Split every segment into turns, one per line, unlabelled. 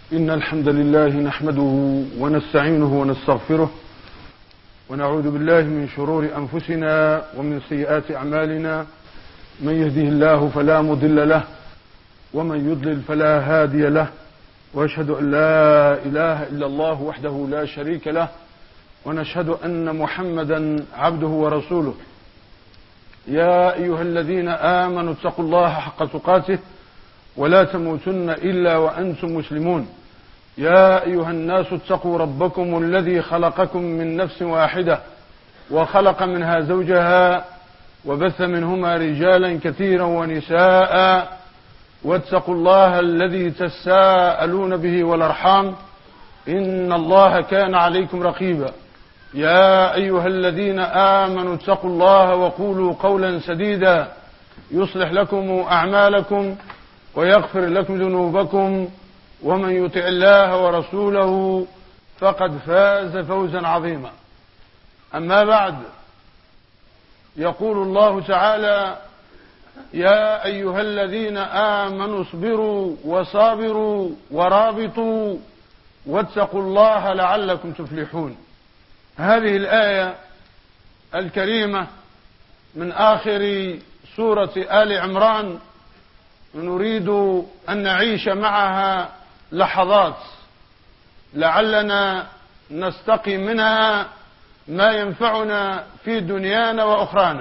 إن الحمد لله نحمده ونستعينه ونستغفره ونعوذ بالله من شرور أنفسنا ومن سيئات أعمالنا. من يهده الله فلا مضل له ومن يضلل فلا هادي له، وأشهد أن لا إله إلا الله وحده لا شريك له، ونشهد أن محمدا عبده ورسوله. يا أيها الذين آمنوا اتقوا الله حق تقاته ولا تموتن إلا وأنتم مسلمون. يا أيها الناس اتقوا ربكم الذي خلقكم من نفس واحدة وخلق منها زوجها وبث منهما رجالا كثيرا ونساء، واتقوا الله الذي تساءلون به والأرحام إن الله كان عليكم رقيبا. يا أيها الذين آمنوا اتقوا الله وقولوا قولا سديدا يصلح لكم أعمالكم ويغفر لكم ذنوبكم، ومن يطع الله ورسوله فقد فاز فوزا عظيما. أما بعد، يقول الله تعالى: يا أيها الذين آمنوا اصبروا وصابروا ورابطوا واتقوا الله لعلكم تفلحون. هذه الآية الكريمة من آخر سورة آل عمران نريد أن نعيش معها لحظات لعلنا نستقي منها ما ينفعنا في دنيانا وأخرانا،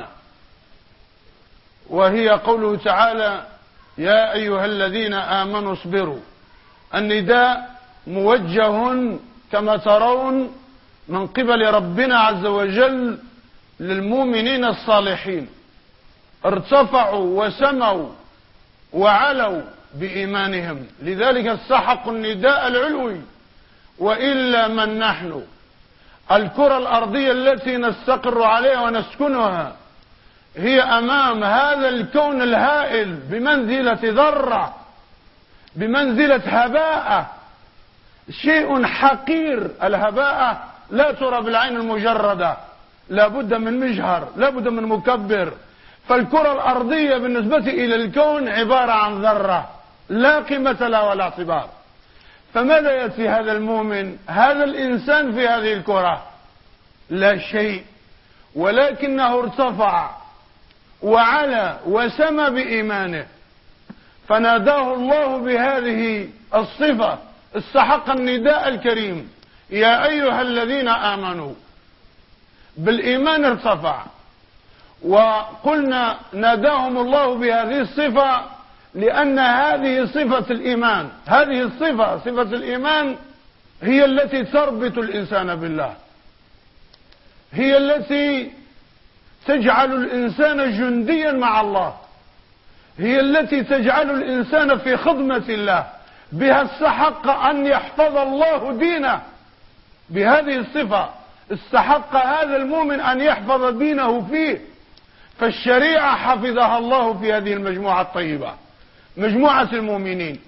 وهي قوله تعالى: يا أيها الذين آمنوا اصبروا. النداء موجه كما ترون من قبل ربنا عز وجل للمؤمنين الصالحين، ارتفعوا وسموا وعلوا بإيمانهم، لذلك استحقوا النداء العلوي. وإلا من نحن؟ الكرة الأرضية التي نستقر عليها ونسكنها هي أمام هذا الكون الهائل بمنزلة ذرة، بمنزلة هباء، شيء حقير. الهباء لا ترى بالعين المجردة، لا بد من مجهر، لا بد من مكبر. فالكرة الأرضية بالنسبة إلى الكون عبارة عن ذرة لا قيمة لها ولا اعتبار. فماذا يأتي هذا المؤمن، هذا الإنسان في هذه الكرة؟ لا شيء، ولكنه ارتفع وعلى وسمى بإيمانه، فناداه الله بهذه الصفة، استحق النداء الكريم: يا أيها الذين آمنوا. بالإيمان ارتفع، وقلنا ناداهم الله بهذه الصفة لأن هذه صفة الإيمان، هذه الصفة صفة الإيمان هي التي تربط الإنسان بالله، هي التي تجعل الإنسان جنديا مع الله، هي التي تجعل الإنسان في خدمة الله. بها استحق أن يحفظ الله دينه، بهذه الصفة استحق هذا المؤمن أن يحفظ دينه فيه. فالشريعة حفظها الله في هذه المجموعة الطيبة، مجموعة المؤمنين.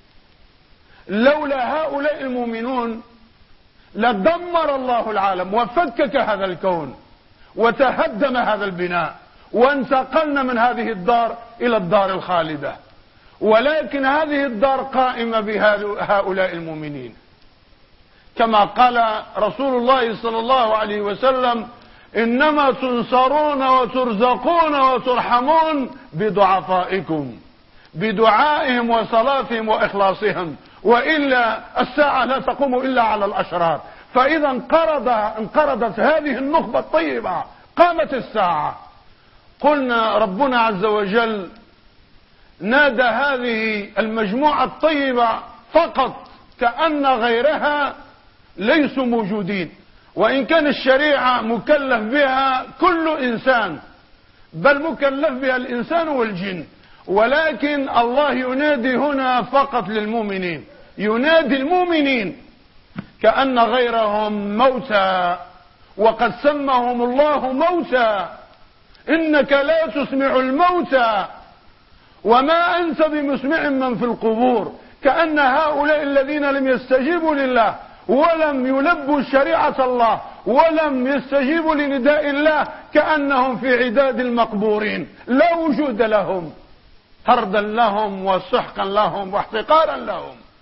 لولا هؤلاء المؤمنون لدمر الله العالم وفكك هذا الكون وتهدم هذا البناء، وانتقلنا من هذه الدار إلى الدار الخالدة. ولكن هذه الدار قائمة بهؤلاء المؤمنين، كما قال رسول الله صلى الله عليه وسلم: إنما تنصرون وترزقون وترحمون بضعفائكم، بدعائهم وصلاتهم وإخلاصهم، وإلا الساعة لا تقوم إلا على الأشرار. فإذا انقرضت هذه النخبة الطيبة قامت الساعة. قلنا ربنا عز وجل نادى هذه المجموعة الطيبة فقط، كأن غيرها ليسوا موجودين، وإن كان الشريعة مكلف بها كل إنسان، بل مكلف بها الإنسان والجن، ولكن الله ينادي هنا فقط للمؤمنين، ينادي المؤمنين كأن غيرهم موتى، وقد سمهم الله موتى: إنك لا تسمع الموتى وما أنت بمسمع من في القبور. كأن هؤلاء الذين لم يستجيبوا لله ولم يلبوا شريعة الله ولم يستجيبوا لنداء الله كأنهم في عداد المقبورين، لا وجود لهم، طردا لهم وسحقا لهم واحتقارا لهم.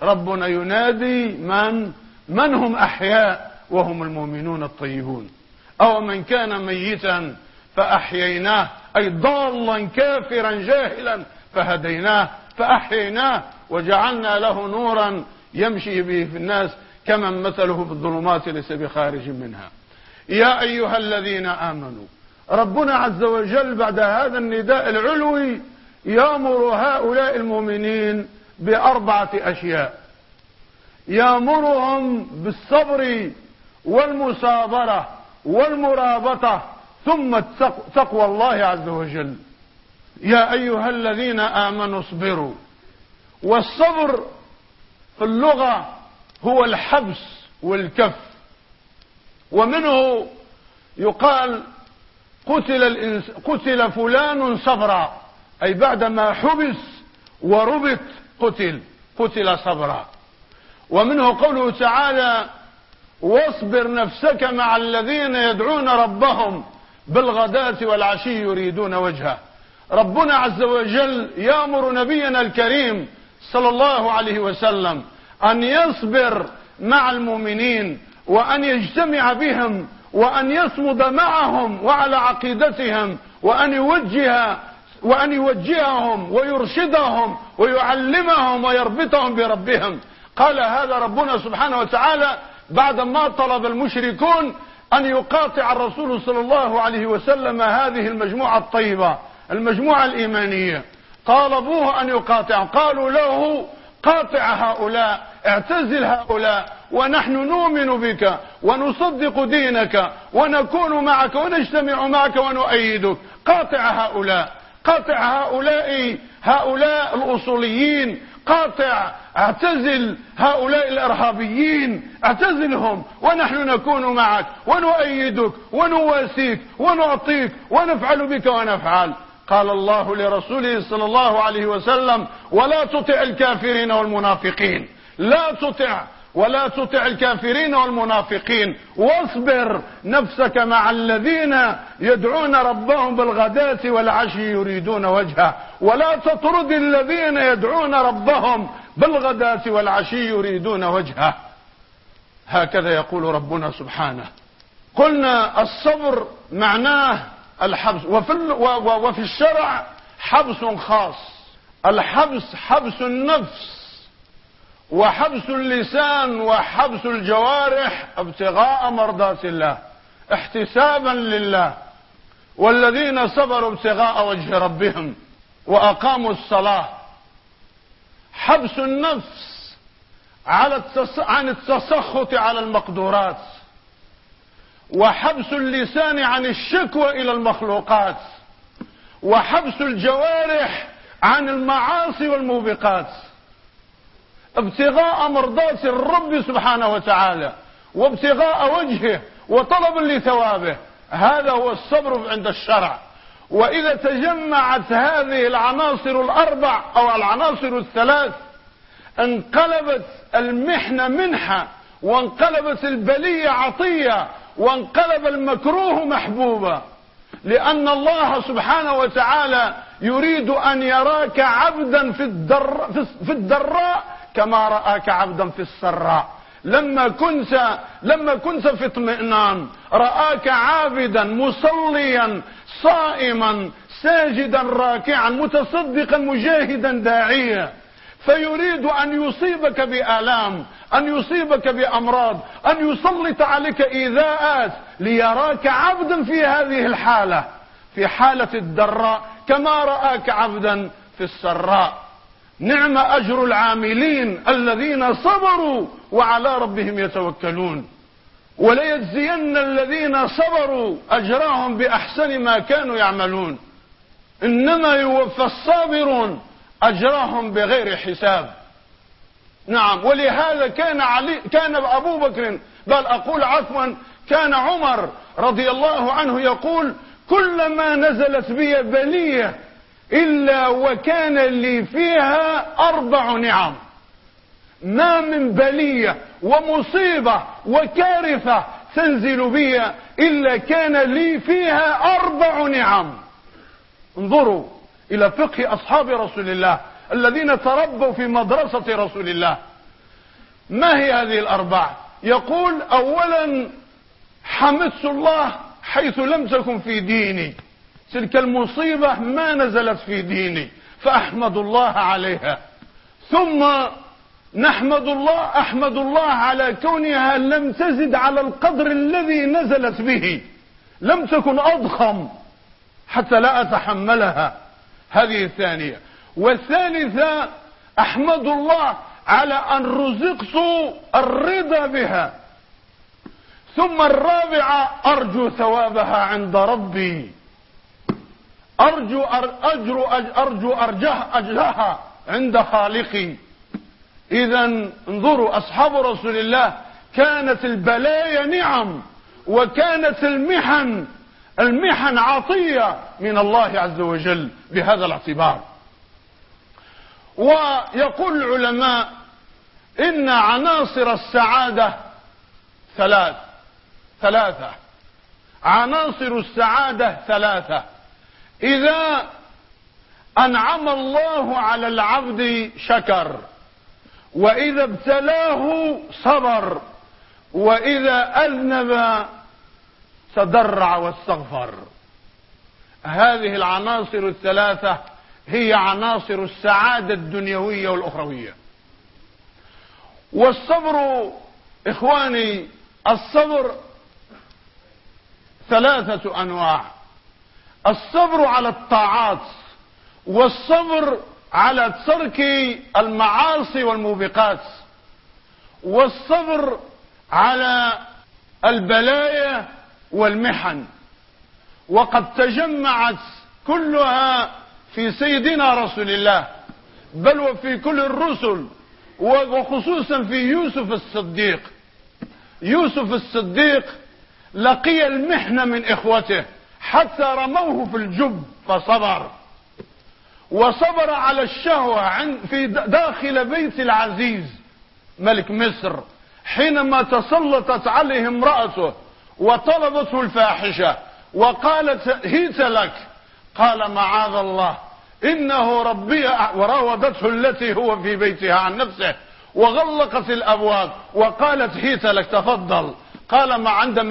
ربنا ينادي من هم أحياء وهم المؤمنون الطيبون. أو من كان ميتا فأحييناه، أي ضالا كافرا جاهلا فهديناه فأحييناه وجعلنا له نورا يمشي به في الناس كمن مثله في الظلمات ليس بخارج منها. يا أيها الذين آمنوا، ربنا عز وجل بعد هذا النداء العلوي يأمر هؤلاء المؤمنين بأربعة أشياء. يأمرهم بالصبر والمصابرة والمرابطة ثم تقوى الله عز وجل. يا أيها الذين آمنوا اصبروا. والصبر في اللغة هو الحبس والكف، ومنه يقال قتل فلان صبرا، أي بعدما حبس وربط قتل صبرا. ومنه قوله تعالى واصبر نفسك مع الذين يدعون ربهم بالغداة والعشي يريدون وجهه. ربنا عز وجل يأمر نبينا الكريم صلى الله عليه وسلم أن يصبر مع المؤمنين وأن يجتمع بهم وأن يصمد معهم وعلى عقيدتهم وأن يوجههم ويرشدهم ويعلمهم ويربطهم بربهم. قال هذا ربنا سبحانه وتعالى بعدما طلب المشركون أن يقاطع الرسول صلى الله عليه وسلم هذه المجموعة الطيبة، المجموعة الإيمانية. طالبوه أن يقاطع، قالوا له قاطع هؤلاء، اعتزل هؤلاء، ونحن نؤمن بك ونصدق دينك ونكون معك ونجتمع معك ونؤيدك. قاطع هؤلاء، قاطع هؤلاء الأصوليين، قاطع، اعتزل هؤلاء الإرهابيين، اعتزلهم ونحن نكون معك ونؤيدك ونواسيك ونعطيك ونفعل بك ونفعل. قال الله لرسوله صلى الله عليه وسلم ولا تطع الكافرين والمنافقين، ولا تطع الكافرين والمنافقين، واصبر نفسك مع الذين يدعون ربهم بالغداة والعشي يريدون وجهه، ولا تطرد الذين يدعون ربهم بالغداة والعشي يريدون وجهه. هكذا يقول ربنا سبحانه. قلنا الصبر معناه الحبس، وفي الشرع حبس خاص. الحبس حبس النفس وحبس اللسان وحبس الجوارح ابتغاء مرضات الله احتسابا لله. والذين صبروا ابتغاء وجه ربهم وأقاموا الصلاة. حبس النفس عن التسخط على المقدورات، وحبس اللسان عن الشكوى إلى المخلوقات، وحبس الجوارح عن المعاصي والموبقات ابتغاء مرضات الرب سبحانه وتعالى وابتغاء وجهه وطلبا لثوابه. هذا هو الصبر عند الشرع. وإذا تجمعت هذه العناصر الأربع أو العناصر الثلاث انقلبت المحنة منحة، وانقلبت البلية عطية، وانقلب المكروه محبوبا. لأن الله سبحانه وتعالى يريد أن يراك عبدا في الضراء كما رآك عبدا في السراء. لما كنت في اطمئنان رآك عابدا مصليا صائما ساجدا راكعا متصدقا مجاهدا داعيا. فيريد أن يصيبك بآلام، أن يصيبك بأمراض، أن يسلط عليك إيذاءات ليراك عبدا في هذه الحالة، في حالة الضراء كما رآك عبدا في السراء. نعم أجر العاملين الذين صبروا وعلى ربهم يتوكلون. وليجزين الذين صبروا أجرهم بأحسن ما كانوا يعملون. إنما يوفى الصابرون أجرهم بغير حساب. نعم. ولهذا كان أبو بكر، بل أقول عفوا كان عمر رضي الله عنه يقول كلما نزلت بي بلية إلا وكان لي فيها 4 نعم. ما من بلية ومصيبة وكارثة تنزل بي إلا كان لي فيها 4 نعم. انظروا إلى فقه أصحاب رسول الله الذين تربوا في مدرسة رسول الله. ما هي هذه الأربعة؟ يقول: أولا حمدت الله حيث لم تكن في ديني، تلك المصيبة ما نزلت في ديني فأحمد الله عليها. ثم أحمد الله على كونها لم تزد على القدر الذي نزلت به، لم تكن أضخم حتى لا أتحملها، هذه الثانية. والثالثة أحمد الله على أن رزقت الرضا بها. ثم الرابعة أرجو ثوابها عند ربي، أرجو أجرها عند خالقي. إذا انظروا، أصحاب رسول الله كانت البلايا نعم، وكانت المحن عطية من الله عز وجل بهذا الاعتبار. ويقول العلماء إن عناصر السعادة ثلاثة. عناصر السعادة ثلاثة: إذا أنعم الله على العبد شكر، وإذا ابتلاه صبر، وإذا أذنب تضرع واستغفر. هذه العناصر الثلاثة هي عناصر السعادة الدنيوية والأخروية. والصبر إخواني، الصبر ثلاثة أنواع: الصبر على الطاعات، والصبر على ترك المعاصي والموبقات، والصبر على البلايا والمحن. وقد تجمعت كلها في سيدنا رسول الله، بل وفي كل الرسل، وخصوصا في يوسف الصديق. يوسف الصديق لقي المحنة من إخوته حتى رموه في الجب فصبر، وصبر على الشهوة في داخل بيت العزيز ملك مصر حينما تسلطت عليه امرأته وطلبته الفاحشة وقالت: هيت لك. قال: معاذ الله، إنه ربي. وراودته التي هو في بيتها عن نفسه، وغلقت الأبواب وقالت: هيت لك، تفضل. قال: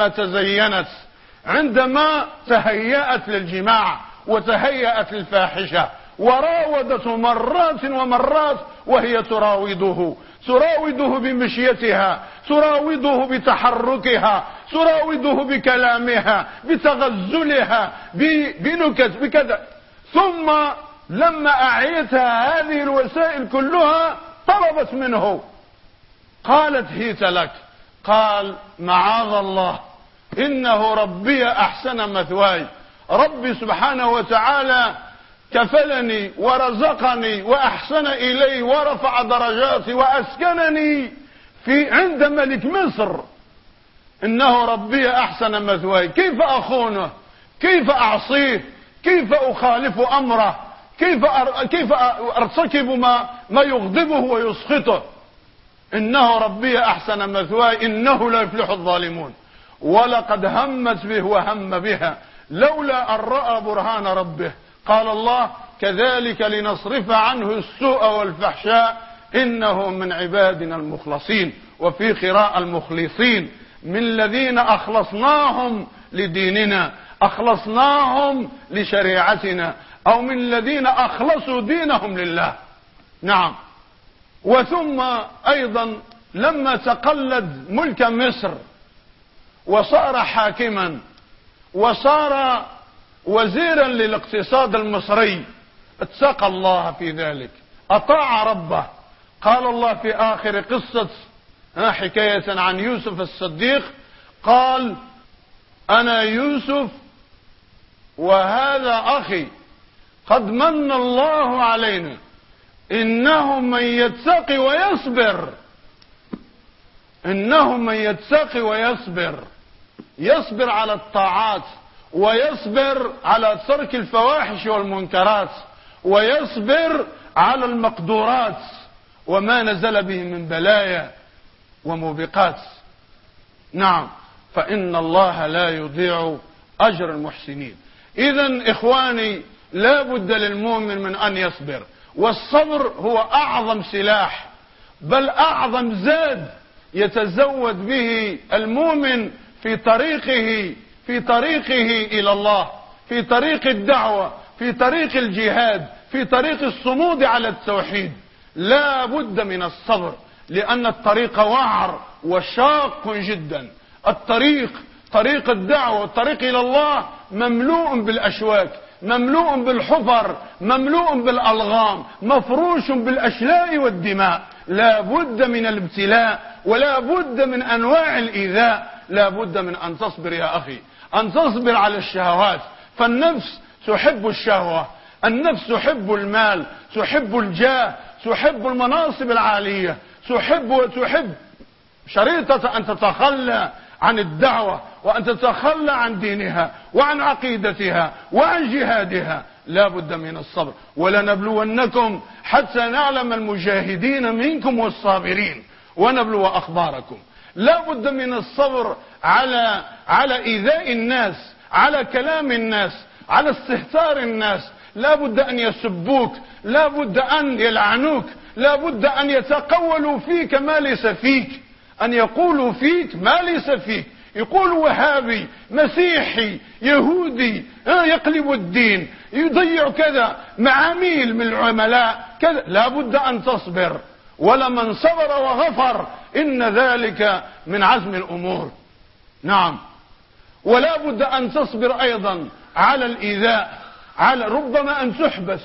عندما تهيأت للجماع وتهيأت للفاحشة، وراودته مرات ومرات وهي تراوده بمشيتها، تراوده بتحركها، تراوده بكلامها، بتغزلها، بنكت، بكذا. ثم لما أعيتها هذه الوسائل كلها طلبت منه، قالت: هيت لك. قال: معاذ الله، إنه ربي أحسن مثواي. ربي سبحانه وتعالى كفلني ورزقني وأحسن إلي ورفع درجاتي وأسكنني عند ملك مصر. إنه ربي أحسن مثواي. كيف أخونه؟ كيف أعصيه؟ كيف أخالف أمره؟ كيف أرتكب ما يغضبه ويسخطه؟ إنه ربي أحسن مثواي إنه لا يفلح الظالمون. ولقد همت به وهم بها لولا أن رأى برهان ربه. قال الله: كذلك لنصرف عنه السوء والفحشاء إنه من عبادنا المخلصين. وفي قراءة المخلصين، من الذين أخلصناهم لديننا، أخلصناهم لشريعتنا، أو من الذين أخلصوا دينهم لله. نعم. وثم أيضا لما تقلد ملك مصر وصار حاكما وصار وزيرا للاقتصاد المصري، اتقى الله في ذلك، أطاع ربه. قال الله في آخر قصة حكاية عن يوسف الصديق، قال: أنا يوسف وهذا أخي قد من الله علينا إنه من يتقي ويصبر. إنه من يتقي ويصبر، يصبر على الطاعات، ويصبر على ترك الفواحش والمنكرات، ويصبر على المقدورات وما نزل به من بلايا وموبقات. نعم، فإن الله لا يضيع أجر المحسنين. إذن إخواني، لا بد للمؤمن من أن يصبر، والصبر هو أعظم سلاح. بل أعظم زاد يتزود به المؤمن في طريقه إلى الله، في طريق الدعوة، في طريق الجهاد، في طريق الصمود على التوحيد. لا بد من الصبر، لأن الطريق وعر وشاق جدا. طريق الدعوة والطريق إلى الله مملوء بالأشواك، مملوء بالحفر، مملوء بالألغام، مفروش بالأشلاء والدماء. لا بد من الابتلاء، ولا بد من أنواع الإيذاء. لا بد من أن تصبر يا أخي، أن تصبر على الشهوات، فالنفس تحب الشهوة، النفس تحب المال، تحب الجاه، تحب المناصب العالية، تحب شريطة أن تتخلى عن الدعوة، وأن تتخلى عن دينها وعن عقيدتها وعن جهادها. لا بد من الصبر. ولنبلونكم حتى نعلم المجاهدين منكم والصابرين ونبلو أخباركم. لا بد من الصبر على إيذاء الناس، على كلام الناس، على استهتار الناس. لا بد أن يسبوك، لا بد أن يلعنوك، لا بد أن يتقولوا فيك ما ليس فيك، أن يقولوا فيك ما ليس فيك، يقولوا وهابي، مسيحي، يهودي، يقلب الدين، يضيع كذا، معاميل من العملاء كذا. لا بد أن تصبر، ولمن صبر وغفر إن ذلك من عزم الأمور. نعم. ولا بد أن تصبر أيضا على الإيذاء، ربما أن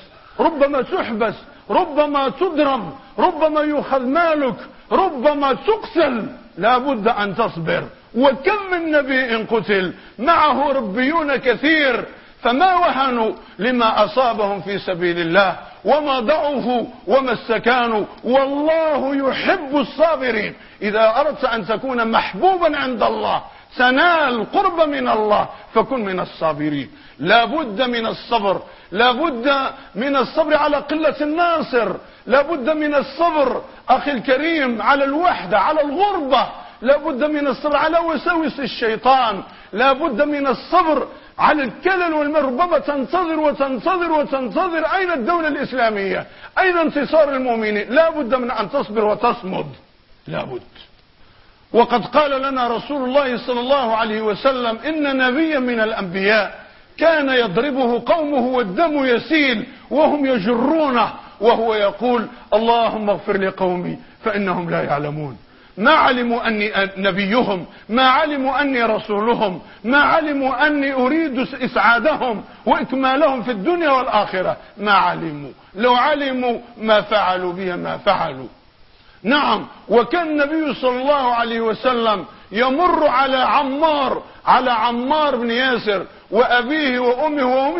تحبس، ربما تضرب، ربما يؤخذ مالك، ربما تقتل. لا بد أن تصبر. وكم من نبي قتل معه ربيون كثير، فما وهنوا لما أصابهم في سبيل الله، وما ضعفوا وما استكانوا. والله يحب الصابرين. إذا أردت أن تكون محبوبا عند الله، تنال قرب من الله، فكن من الصابرين. لا بد من الصبر، لا بد من الصبر على قلة الناصر، لا بد من الصبر أخي الكريم على الوحدة، على الغربة، لا بد من الصبر على وساوس الشيطان، لا بد من الصبر على الكلل والمر. ربما تنتظر أين الدولة الإسلامية، أين انتصار المؤمنين. لا بد من أن تصبر وتصمد، لا بد. وقد قال لنا رسول الله صلى الله عليه وسلم إن نبيا من الأنبياء كان يضربه قومه والدم يسيل وهم يجرونه، وهو يقول اللهم اغفر لقومي فإنهم لا يعلمون. ما علموا أني نبيهم، ما علموا أني رسولهم، ما علموا أني أريد إسعادهم وإكمالهم في الدنيا والآخرة. ما علموا، لو علموا ما فعلوا بها ما فعلوا. نعم. وكان النبي صلى الله عليه وسلم يمر على عمار بن ياسر وأبيه وأمه وهم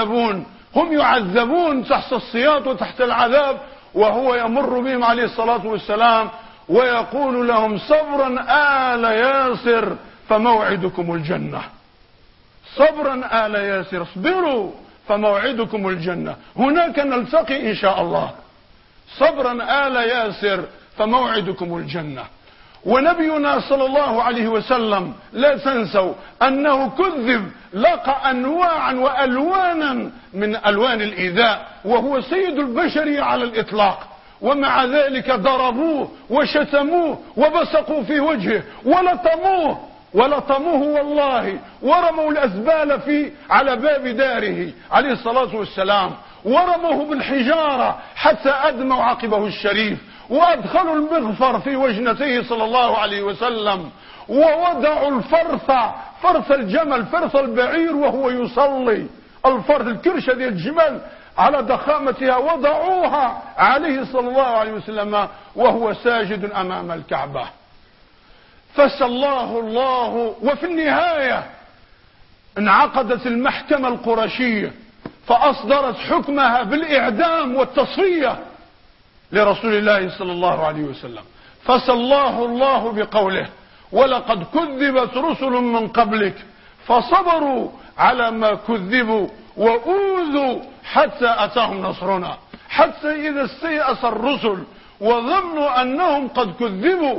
يعذبون تحت السياط وتحت العذاب، وهو يمر بهم عليه الصلاة والسلام ويقول لهم صبرا آل ياسر فموعدكم الجنة. صبرا آل ياسر، اصبروا فموعدكم الجنة، هناك نلتقي إن شاء الله. صبرا آل ياسر فموعدكم الجنة. ونبينا صلى الله عليه وسلم لا تنسوا أنه كذب، لقى أنواعا وألوانا من ألوان الإيذاء، وهو سيد البشر على الإطلاق، ومع ذلك ضربوه وشتموه وبصقوا في وجهه ولطموه والله، ورموا الأزبال على باب داره عليه الصلاة والسلام، ورموه بالحجارة حتى أدموا عقبه الشريف، وأدخلوا المغفر في وجنته صلى الله عليه وسلم، ووضعوا فرث الجمل، فرث البعير وهو يصلي، الكرشة دي الجمل على ضخامتها وضعوها عليه صلى الله عليه وسلم وهو ساجد أمام الكعبة. فسلاه الله. وفي النهاية انعقدت المحكمة القرشية فأصدرت حكمها بالإعدام والتصفية لرسول الله صلى الله عليه وسلم. فسلاه الله بقوله ولقد كذبت رسل من قبلك فصبروا على ما كذبوا وأوذوا حتى أتاهم نصرنا. حتى إذا استيأس الرسل وظنوا أنهم قد كذبوا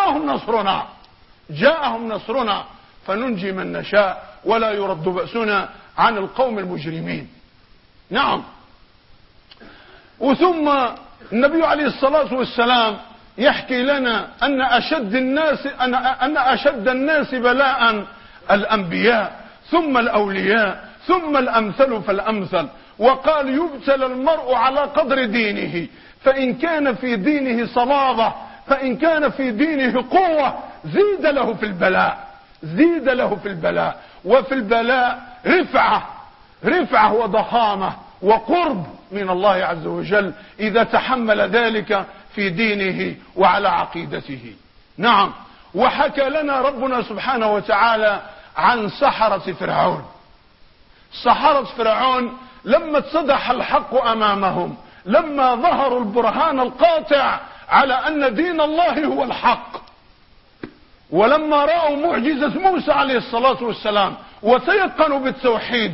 جاءهم نصرنا فننجي من نشاء ولا يرد بأسنا عن القوم المجرمين. نعم. وثم النبي عليه الصلاة والسلام يحكي لنا أن أشد الناس بلاء الأنبياء، ثم الأولياء، ثم الأمثل فالأمثل. وقال يبتلى المرء على قدر دينه، فإن كان في دينه صلابة، فإن كان في دينه قوة، زيد له في البلاء، زيد له في البلاء. وفي البلاء رفعة وضخامة وقرب من الله عز وجل إذا تحمل ذلك في دينه وعلى عقيدته. نعم. وحكى لنا ربنا سبحانه وتعالى عن سحرة فرعون. سحرة فرعون لما اتضح الحق أمامهم، لما ظهروا البرهان القاطع على أن دين الله هو الحق، ولما رأوا معجزة موسى عليه الصلاة والسلام وتيقنوا بالتوحيد،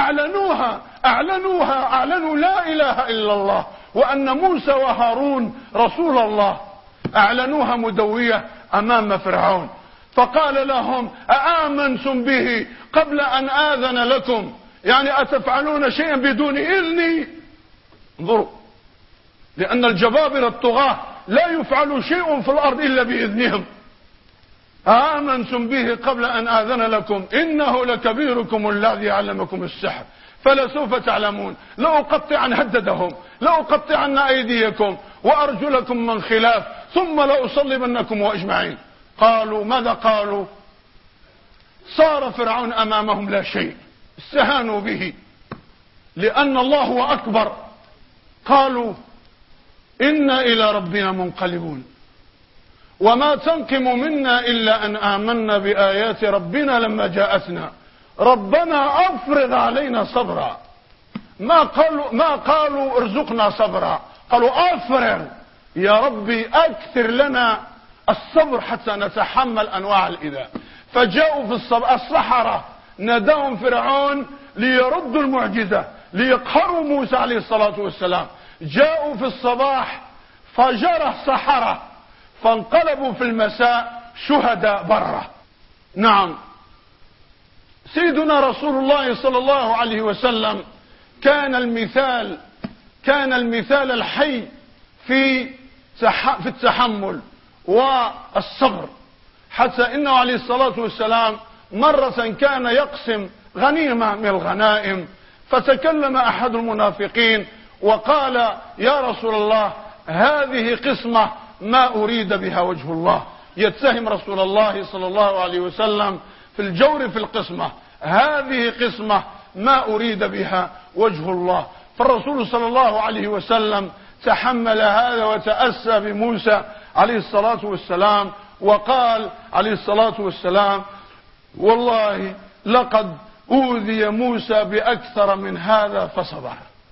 أعلنوا لا إله إلا الله، وأن موسى وهارون رسول الله، أعلنوها مدوية أمام فرعون. فقال لهم أآمنتم به قبل أن آذن لكم؟ يعني أتفعلون شيئا بدون إذني؟ انظروا، لأن الجبابرة الطغاة لا يفعل شيء في الأرض إلا بإذنهم. آمنتم به قبل أن آذن لكم إنه لكبيركم الذي علمكم السحر فلسوف تعلمون لأقطعن هددهم لأقطعن أيديكم وأرجلكم من خلاف ثم لأصلبنكم أجمعين. قالوا ماذا قالوا؟ صار فرعون أمامهم لا شيء، استهانوا به لأن الله هو أكبر. قالوا إنا إلى ربنا منقلبون وما تنقم منا إلا أن آمنا بآيات ربنا لما جاءتنا ربنا أفرغ علينا صبرا. ما قالوا ارزقنا صبرا، قالوا أفرغ يا ربي، أكثر لنا الصبر حتى نتحمل أنواع الإذى. فجاءوا في السحرة ناداهم فرعون ليردوا المعجزة، ليقهروا موسى عليه الصلاة والسلام. جاءوا في الصباح فجر السحرة، فانقلبوا في المساء شهداء بره. نعم. سيدنا رسول الله صلى الله عليه وسلم كان المثال الحي في التحمل والصبر، حتى إنه عليه الصلاة والسلام مرة كان يقسم غنيمة من الغنائم، فتكلم أحد المنافقين وقال يا رسول الله هذه قسمة ما أريد بها وجه الله، يتهم رسول الله صلى الله عليه وسلم في الجور في القسمة، هذه قسمة ما أريد بها وجه الله. فالرسول صلى الله عليه وسلم تحمل هذا وتأسى بموسى عليه الصلاة والسلام، وقال عليه الصلاة والسلام والله لقد أوذي موسى بأكثر من هذا فصبر.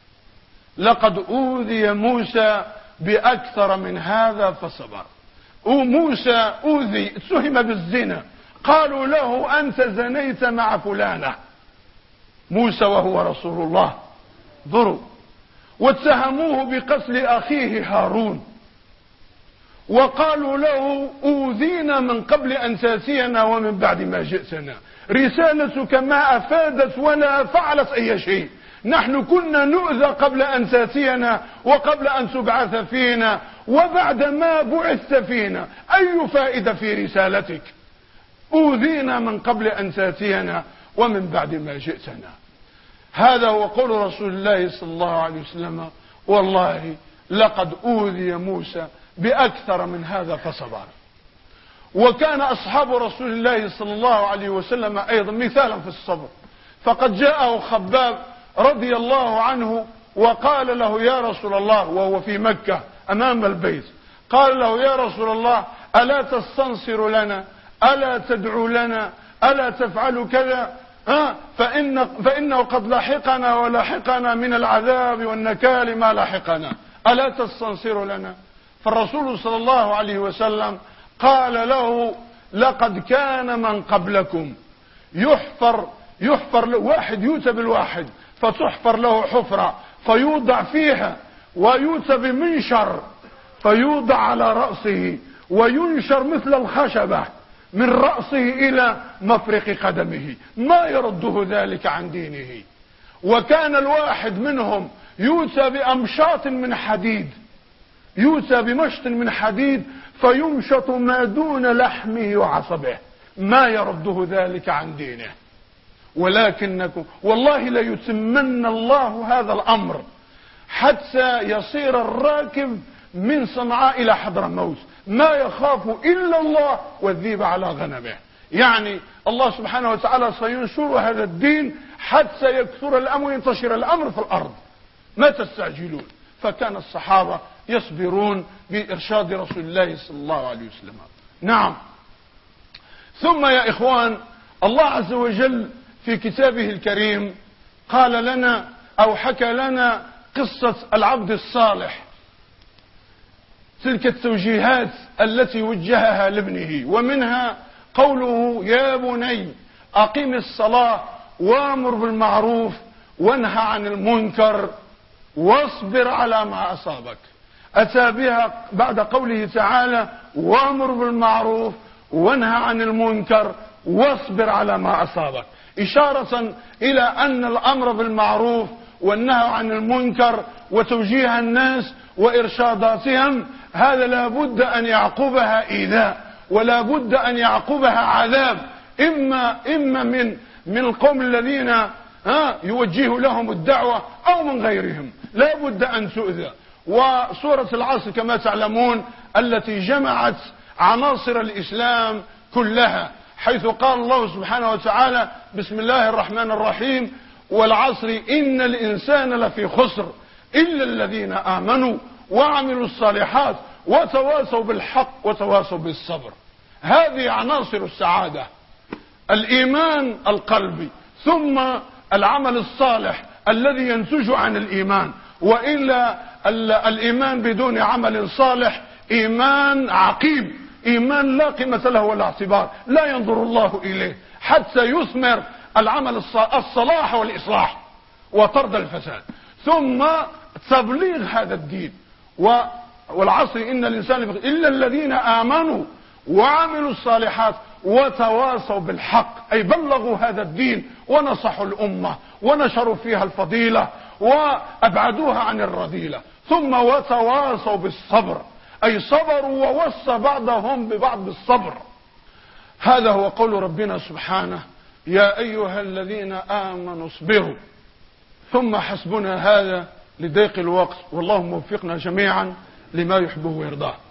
لقد أوذي موسى بأكثر من هذا فصبر. وموسى أوذي، اتهم بالزنا، قالوا له أنت زنيت مع فلانة، موسى وهو رسول الله، ضروا. واتهموه بقتل أخيه هارون، وقالوا له أوذينا من قبل أن تأتينا ومن بعد ما جئتنا، رسالتك ما أفادت ولا فعلت أي شيء، نحن كنا نؤذى قبل أن تأتينا وقبل أن تبعث فينا وبعد ما بعثت فينا، أي فائدة في رسالتك؟ أوذينا من قبل أن تأتينا ومن بعد ما جئتنا. هذا هو قول رسول الله صلى الله عليه وسلم والله لقد أوذي موسى بأكثر من هذا فصبر. وكان أصحاب رسول الله صلى الله عليه وسلم أيضا مثالا في الصبر، فقد جاءه خباب رضي الله عنه وقال له يا رسول الله، وهو في مكة أمام البيت، قال له يا رسول الله ألا تستنصر لنا، ألا تدعو لنا، ألا تفعل كذا، فإنه قد لحقنا ولحقنا من العذاب والنكال ما لحقنا، ألا تستنصر لنا؟ فالرسول صلى الله عليه وسلم قال له لقد كان من قبلكم يحفر واحد يؤتى بالواحد فتحفر له حفرة فيوضع فيها، ويؤتى بمنشر فيوضع على رأسه وينشر مثل الخشبة من رأسه إلى مفرق قدمه، ما يرده ذلك عن دينه. وكان الواحد منهم يؤتى بأمشاط من حديد يؤتى بمشط من حديد فيمشط ما دون لحمه وعصبه، ما يرده ذلك عن دينه. ولكنكم والله ليتمن الله هذا الأمر حتى يصير الراكب من صنعاء إلى حضرموت ما يخاف إلا الله والذيب على غنمه. يعني الله سبحانه وتعالى سينشر هذا الدين حتى يكثر الأمر وينتشر الأمر في الأرض. ما تستعجلون؟ فكان الصحابة يصبرون بإرشاد رسول الله صلى الله عليه وسلم. نعم. ثم يا إخوان، الله عز وجل في كتابه الكريم قال لنا أو حكى لنا قصة العبد الصالح، تلك التوجيهات التي وجهها لابنه، ومنها قوله: يا بني أقم الصلاة وامر بالمعروف وانهى عن المنكر واصبر على ما أصابك. أتى بها بعد قوله تعالى: وامر بالمعروف وانهى عن المنكر واصبر على ما أصابك، إشارة إلى أن الأمر بالمعروف والنهي عن المنكر وتوجيه الناس وإرشاداتهم هذا لا بد أن يعقبها إيذاء، ولا بد أن يعقبها عذاب، إما من القوم الذين يوجه لهم الدعوة أو من غيرهم، لا بد أن تؤذى. وسورة العصر كما تعلمون التي جمعت عناصر الإسلام كلها، حيث قال الله سبحانه وتعالى: بسم الله الرحمن الرحيم: والعصر إن الإنسان لفي خسر إلا الذين آمنوا وعملوا الصالحات وتواصوا بالحق وتواصوا بالصبر. هذه عناصر السعادة: الإيمان القلبي، ثم العمل الصالح الذي ينتج عن الإيمان، وإلا الإيمان بدون عمل صالح إيمان عقيم، إيمان لا قيمة له ولا اعتبار، لا ينظر الله إليه حتى يثمر العمل الصلاح والإصلاح وطرد الفساد، ثم تبليغ هذا الدين. والعصر إن الإنسان إلا الذين آمنوا وعملوا الصالحات وتواصوا بالحق، أي بلغوا هذا الدين ونصحوا الأمة ونشروا فيها الفضيلة وأبعدوها عن الرذيلة، ثم وتواصوا بالصبر، أي صبروا ووصى بعضهم ببعض بالصبر. هذا هو قول ربنا سبحانه: يا أيها الذين آمنوا اصبروا. ثم حسبنا هذا لضيق الوقت، والله موفقنا جميعا لما يحبه ويرضاه.